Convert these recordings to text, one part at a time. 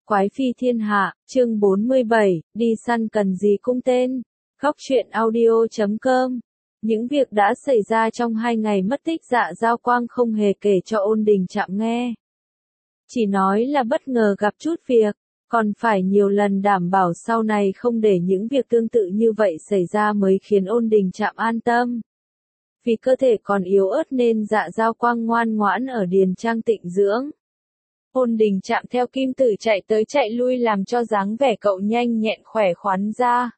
Quái phi thiên hạ, chương 47, đi săn cần gì cung tên. Góc truyện audio.com. Những việc đã xảy ra trong 2 ngày mất tích Dạ Giao Quang không hề kể cho Ôn Đình Trạm nghe. Chỉ nói là bất ngờ gặp chút việc, còn phải nhiều lần đảm bảo sau này không để những việc tương tự như vậy xảy ra mới khiến Ôn Đình Trạm an tâm. Vì cơ thể còn yếu ớt nên Dạ Giao Quang ngoan ngoãn ở điền trang tịnh dưỡng. Ôn Đình Trạm theo Kim Tử chạy tới chạy lui làm cho dáng vẻ cậu nhanh nhẹn khỏe khoắn ra.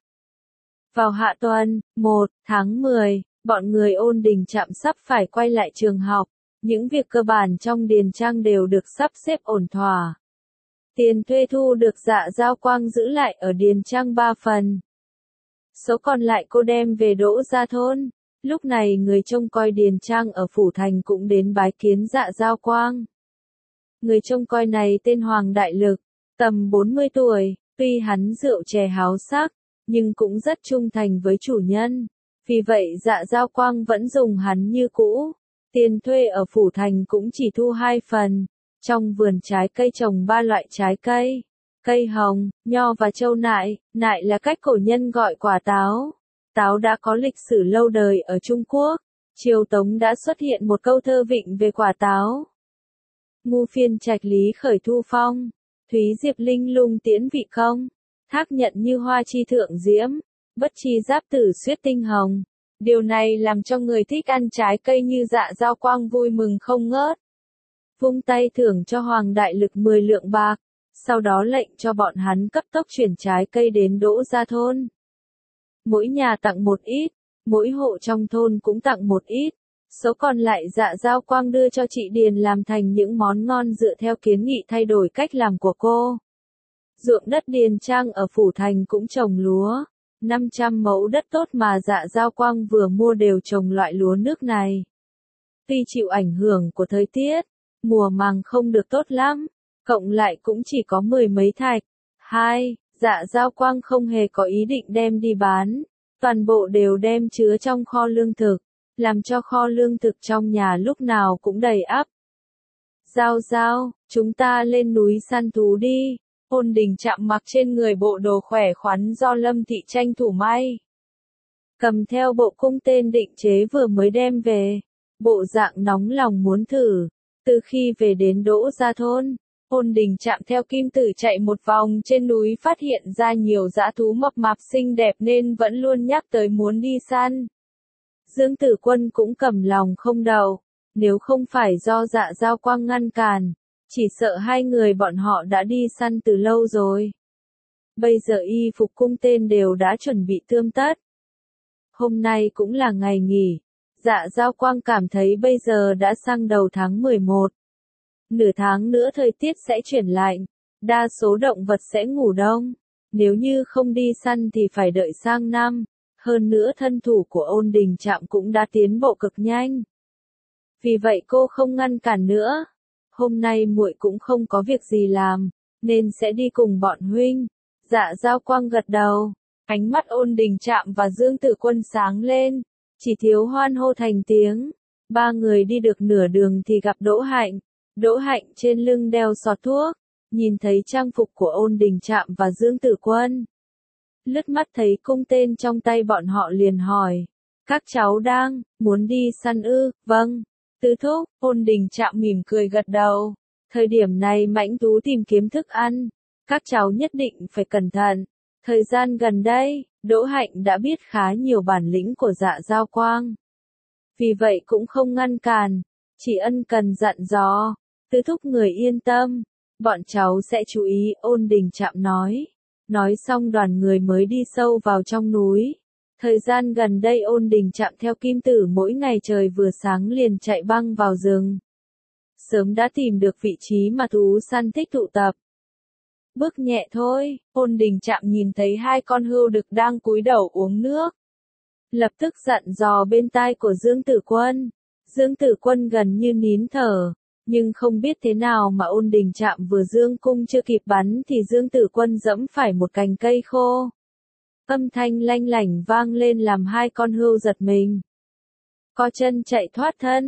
Vào hạ tuần, 1 tháng 10, bọn người Ôn Đình Trạm sắp phải quay lại trường học. Những việc cơ bản trong điền trang đều được sắp xếp ổn thỏa. Tiền thuê thu được Dạ Giao Quang giữ lại ở điền trang 3 phần. Số còn lại cô đem về đỗ ra thôn. Lúc này người trông coi điền trang ở Phủ Thành cũng đến bái kiến Dạ Giao Quang. Người trông coi này tên Hoàng Đại Lực, tầm 40 tuổi, tuy hắn rượu chè háo sắc, nhưng cũng rất trung thành với chủ nhân. Vì vậy Dạ Giao Quang vẫn dùng hắn như cũ. Tiền thuê ở Phủ Thành cũng chỉ thu 2 phần. Trong vườn trái cây trồng 3 loại trái cây. Cây hồng, nho và châu nại. Nại là cách cổ nhân gọi quả táo. Táo đã có lịch sử lâu đời ở Trung Quốc. Triều Tống đã xuất hiện một câu thơ vịnh về quả táo. Ngu phiên trạch lý khởi thu phong, thúy diệp linh lung tiễn vị không, thác nhận như hoa chi thượng diễm, bất chi giáp tử xuyết tinh hồng. Điều này làm cho người thích ăn trái cây như Dạ Giao Quang vui mừng không ngớt. Vung tay thưởng cho Hoàng Đại Lực 10 lượng bạc, sau đó lệnh cho bọn hắn cấp tốc chuyển trái cây đến đỗ ra thôn. Mỗi nhà tặng một ít, mỗi hộ trong thôn cũng tặng một ít. Số còn lại Dạ Giao Quang đưa cho chị Điền làm thành những món ngon dựa theo kiến nghị thay đổi cách làm của cô. Ruộng đất điền trang ở Phủ Thành cũng trồng lúa. 500 mẫu đất tốt mà Dạ Giao Quang vừa mua đều trồng loại lúa nước này. Tuy chịu ảnh hưởng của thời tiết, mùa màng không được tốt lắm, cộng lại cũng chỉ có 10 mấy thạch. Dạ Giao Quang không hề có ý định đem đi bán, toàn bộ đều đem chứa trong kho lương thực, làm cho kho lương thực trong nhà lúc nào cũng đầy ắp. Giao, chúng ta lên núi săn thú đi. Ôn Đình Trạm mặc trên người bộ đồ khỏe khoắn do Lâm Thị tranh thủ may. Cầm theo bộ cung tên định chế vừa mới đem về. Bộ dạng nóng lòng muốn thử. Từ khi về đến đỗ ra thôn, Ôn Đình Trạm theo Kim Tử chạy một vòng trên núi phát hiện ra nhiều dã thú mập mạp xinh đẹp nên vẫn luôn nhắc tới muốn đi săn. Dương Tử Quân cũng cầm lòng không đậu, nếu không phải do Dạ Giao Quang ngăn cản, chỉ sợ hai người bọn họ đã đi săn từ lâu rồi. Bây giờ y phục cung tên đều đã chuẩn bị tươm tất. Hôm nay cũng là ngày nghỉ, Dạ Giao Quang cảm thấy bây giờ đã sang đầu tháng 11. Nửa tháng nữa thời tiết sẽ chuyển lạnh, đa số động vật sẽ ngủ đông. Nếu như không đi săn thì phải đợi sang năm. Hơn nữa thân thủ của Ôn Đình Trạm cũng đã tiến bộ cực nhanh. Vì vậy cô không ngăn cản nữa. Hôm nay muội cũng không có việc gì làm, nên sẽ đi cùng bọn huynh. Dạ Giao Quang gật đầu. Ánh mắt Ôn Đình Trạm và Dương Tử Quân sáng lên. Chỉ thiếu hoan hô thành tiếng. 3 người đi được nửa đường thì gặp Đỗ Hạnh. Đỗ Hạnh trên lưng đeo xọt thuốc. Nhìn thấy trang phục của Ôn Đình Trạm và Dương Tử Quân. Lướt mắt thấy cung tên trong tay bọn họ liền hỏi. Các cháu muốn đi săn ư? Vâng. Tứ thúc, Ôn Đình Trạm mỉm cười gật đầu. Thời điểm này mãnh thú tìm kiếm thức ăn. Các cháu nhất định phải cẩn thận. Thời gian gần đây, Đỗ Hạnh đã biết khá nhiều bản lĩnh của Dạ Giao Quang. Vì vậy cũng không ngăn cản, chỉ ân cần dặn dò. Tứ thúc người yên tâm, bọn cháu sẽ chú ý, Ôn Đình Trạm nói. Nói xong đoàn người mới đi sâu vào trong núi. Thời gian gần đây Ôn Đình Trạm theo Kim Tử mỗi ngày trời vừa sáng liền chạy băng vào rừng. Sớm đã tìm được vị trí mà thú săn thích tụ tập. Bước nhẹ thôi, Ôn Đình Trạm nhìn thấy 2 con hươu đực đang cúi đầu uống nước. Lập tức dặn dò bên tai của Dương Tử Quân. Dương Tử Quân gần như nín thở. Nhưng không biết thế nào mà Ôn Đình Trạm vừa dương cung chưa kịp bắn thì Dương Tử Quân giẫm phải một cành cây khô. Âm thanh lanh lảnh vang lên làm 2 con hươu giật mình. Co chân chạy thoát thân.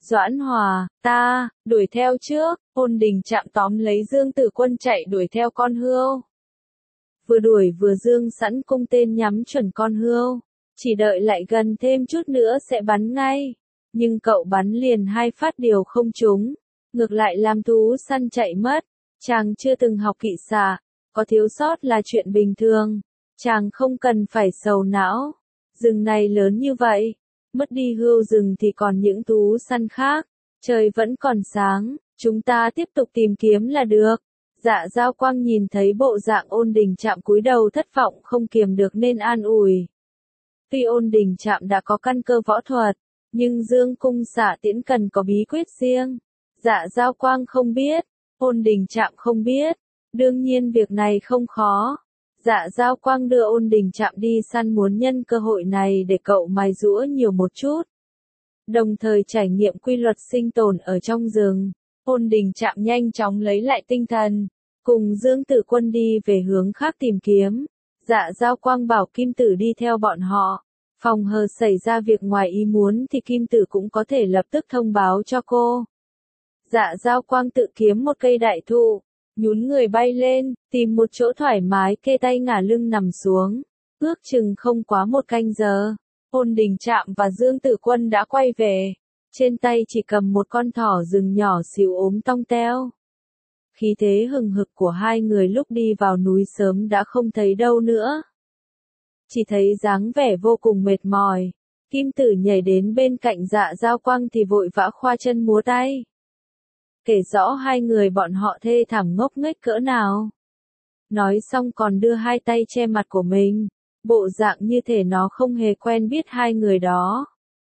Doãn Hòa, ta, đuổi theo trước, Ôn Đình Trạm tóm lấy Dương Tử Quân chạy đuổi theo con hươu. Vừa đuổi vừa dương sẵn cung tên nhắm chuẩn con hươu, chỉ đợi lại gần thêm chút nữa sẽ bắn ngay. Nhưng cậu bắn liền 2 phát đều không trúng, ngược lại làm thú săn chạy mất. Chàng chưa từng học kỵ xạ, có thiếu sót là chuyện bình thường, chàng không cần phải sầu não. Rừng này lớn như vậy, mất đi hươu rừng thì còn những thú săn khác. Trời vẫn còn sáng, chúng ta tiếp tục tìm kiếm là được. Dạ Giao Quang nhìn thấy bộ dạng Ôn Đình Trạm cúi đầu thất vọng không kiềm được nên an ủi. Tuy Ôn Đình Trạm đã có căn cơ võ thuật, nhưng dương cung xạ tiễn cần có bí quyết riêng. Dạ Giao Quang không biết, Ôn Đình Trạm không biết, đương nhiên việc này không khó. Dạ Giao Quang đưa Ôn Đình Trạm đi săn muốn nhân cơ hội này để cậu mài giũa nhiều một chút, đồng thời trải nghiệm quy luật sinh tồn ở trong rừng. Ôn Đình Trạm nhanh chóng lấy lại tinh thần, cùng Dương Tử Quân đi về hướng khác tìm kiếm. Dạ Giao Quang bảo Kim Tử đi theo bọn họ. Phòng hờ xảy ra việc ngoài ý muốn thì Kim Tử cũng có thể lập tức thông báo cho cô. Dạ Giao Quang tự kiếm một cây đại thụ, nhún người bay lên, tìm một chỗ thoải mái kê tay ngả lưng nằm xuống. Ước chừng không quá 1 canh giờ, Ôn Đình Trạm và Dương Tử Quân đã quay về. Trên tay chỉ cầm một con thỏ rừng nhỏ xíu ốm tong teo. Khí thế hừng hực của hai người lúc đi vào núi sớm đã không thấy đâu nữa. Chỉ thấy dáng vẻ vô cùng mệt mỏi. Kim Tử nhảy đến bên cạnh Dạ Giao Quang thì vội vã khoa chân múa tay. Kể rõ hai người bọn họ thê thảm ngốc nghếch cỡ nào. Nói xong còn đưa 2 tay che mặt của mình, bộ dạng như thể nó không hề quen biết hai người đó.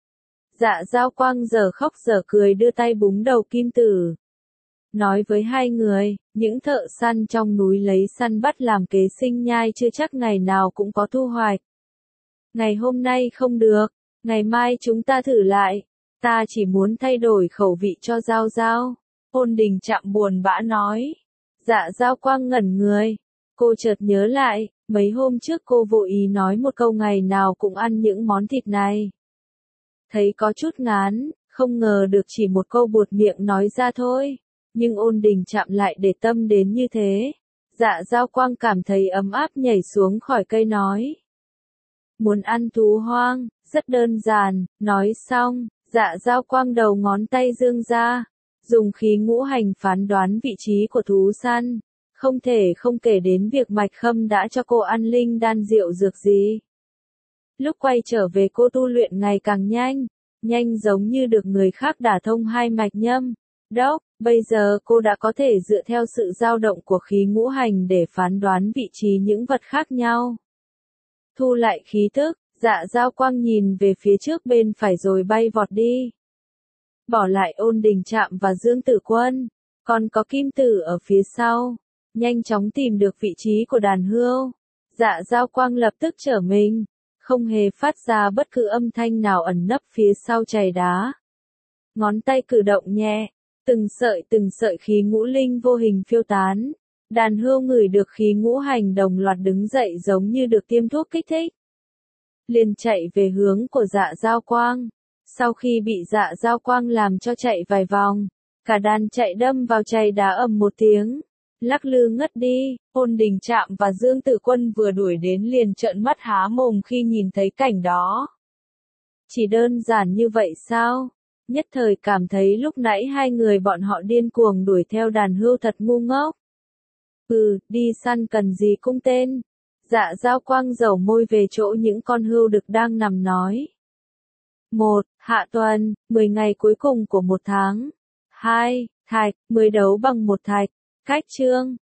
Dạ Giao Quang giờ khóc giờ cười đưa tay búng đầu Kim Tử. Nói với hai người, những thợ săn trong núi lấy săn bắt làm kế sinh nhai chưa chắc ngày nào cũng có thu hoạch. Ngày hôm nay không được, ngày mai chúng ta thử lại. Ta chỉ muốn thay đổi khẩu vị cho Giao Giao. Ôn Đình Trạm buồn bã nói. Dạ Giao Quang ngẩn người. Cô chợt nhớ lại, mấy hôm trước cô vô ý nói một câu ngày nào cũng ăn những món thịt này. Thấy có chút ngán, không ngờ được chỉ một câu buột miệng nói ra thôi. Nhưng Ôn Đình Trạm lại để tâm đến như thế. Dạ Giao Quang cảm thấy ấm áp nhảy xuống khỏi cây nói. Muốn ăn thú hoang, rất đơn giản, nói xong, Dạ Giao Quang đầu ngón tay dương ra, dùng khí ngũ hành phán đoán vị trí của thú săn. Không thể không kể đến việc Mạch Khâm đã cho cô ăn linh đan rượu dược gì. Lúc quay trở về cô tu luyện ngày càng nhanh giống như được người khác đả thông 2 mạch nhâm. Đốc, bây giờ cô đã có thể dựa theo sự dao động của khí ngũ hành để phán đoán vị trí những vật khác nhau. Thu lại khí tức, Dạ Giao Quang nhìn về phía trước bên phải rồi bay vọt đi. Bỏ lại Ôn Đình Trạm và Dương Tử Quân, còn có Kim Tử ở phía sau. Nhanh chóng tìm được vị trí của đàn hươu. Dạ Giao Quang lập tức trở mình, không hề phát ra bất cứ âm thanh nào ẩn nấp phía sau chày đá. Ngón tay cử động nhẹ, từng sợi khí ngũ linh vô hình phiêu tán. Đàn hươu ngửi được khí ngũ hành đồng loạt đứng dậy giống như được tiêm thuốc kích thích. Liền chạy về hướng của Dạ Giao Quang. Sau khi bị Dạ Giao Quang làm cho chạy vài vòng, cả đàn chạy đâm vào chày đá ầm một tiếng, lắc lư ngất đi. Ôn Đình Trạm và Dương Tử Quân vừa đuổi đến liền trợn mắt há mồm khi nhìn thấy cảnh đó. Chỉ đơn giản như vậy sao? Nhất thời cảm thấy lúc nãy hai người bọn họ điên cuồng đuổi theo đàn hươu thật ngu ngốc. Đi săn cần gì cung tên? Dạ Giao Quang dẩu môi về chỗ những con hươu đực đang nằm nói. 1. Hạ tuần, 10 ngày cuối cùng của một tháng. 2. Thạch, 10 đấu bằng 1 thạch. Cách chương